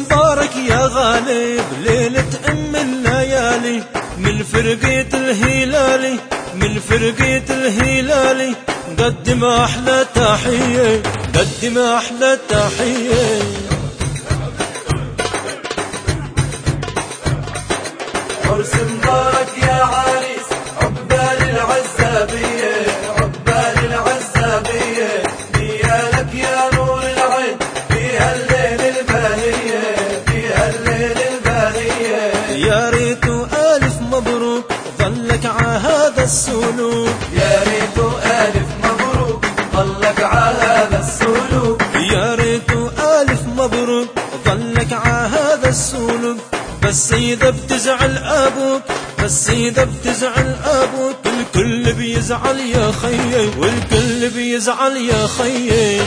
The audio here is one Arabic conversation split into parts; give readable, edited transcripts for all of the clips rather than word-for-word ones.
مبارك يا غالي بليلة أم الليالي، من فرقة الهلالي من فرقة الهلالي، قدم أحلى تحية قدم أحلى تحية. عرس مبارك يا عريس عقبال العزابية عقبال العزابية، نيالك يا نور العين في هالليل الباهية في هالليل الباهية. يا ريت ألف مبروك ظلك عهد السلوك، يا ريت ألف مبروك ظلك عهد السلوك، يا ريت ألف مبروك ظلك عهد السلوك. بس إذا بتزعل أبوك بس إذا بتزعل أبوك، الكل بيزعل يا خيي والكل بيزعل يا خيي.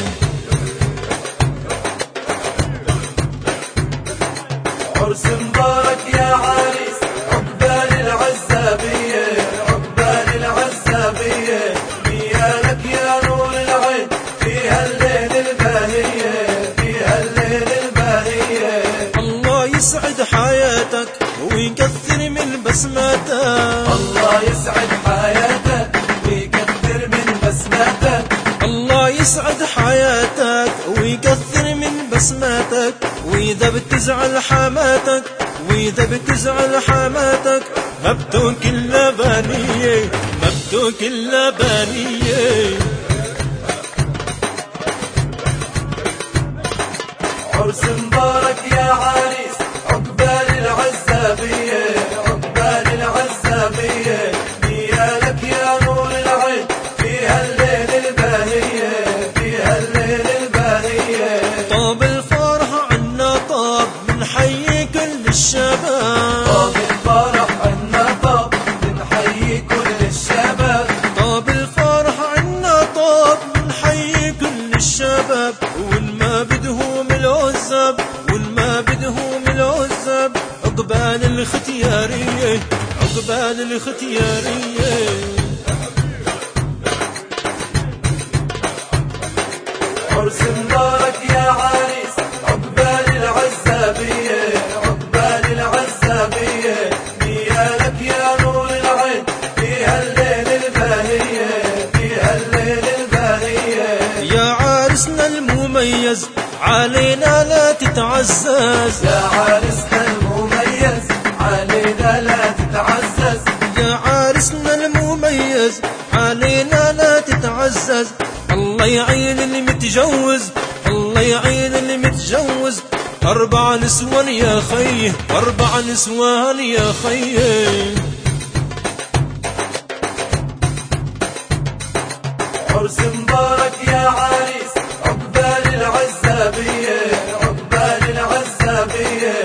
عرس مبارك يا عريس عقبال العزابية عقبال العزابية، نيالك يا نور العين في هالليل الباهية في هالليل الباهية. الله يسعد حياتك ويكثر من بسماتك، الله يسعد حياتك ويكثر من بسماتك، الله يسعد حياتك ويكثر من بسماتك. وإذا بتزعل حماتك وإذا بتزعل حماتك، مبتوك اللبانية مبتوك اللبانية. عرس مبارك يا عريس عقبال العزابية عقبال العزابية، نيالك يا نور العين في هالليل الباهية في هالليل الباهية. طاب الفرح عنا طاب من حي كل الشباب، طاب الفرح عنا طاب من حي كل الشباب، طاب الفرح عنا طاب من حي كل الشباب. والما بدهم العزاب والما بدهم العزاب، عقبال الختيارية عقبال الختيارية. عرس مبارك يا عريس عقبال العزابية عقبال العزابية، نيالك يا نور العين في هالليل الباهية في هالليل الباهية. يا عارسنا المميز علينا لا تتعزز، يا عرسنا المميز علينا لا تتعزز، يا عارسنا المميز علينا لا تتعزز. الله يعين اللي متجوز الله يعين اللي متجوز، 4 نسوان يا خيه 4 نسوان يا خيه. عرس مبارك يا عريس عقبال العزابية عقبال العزابية،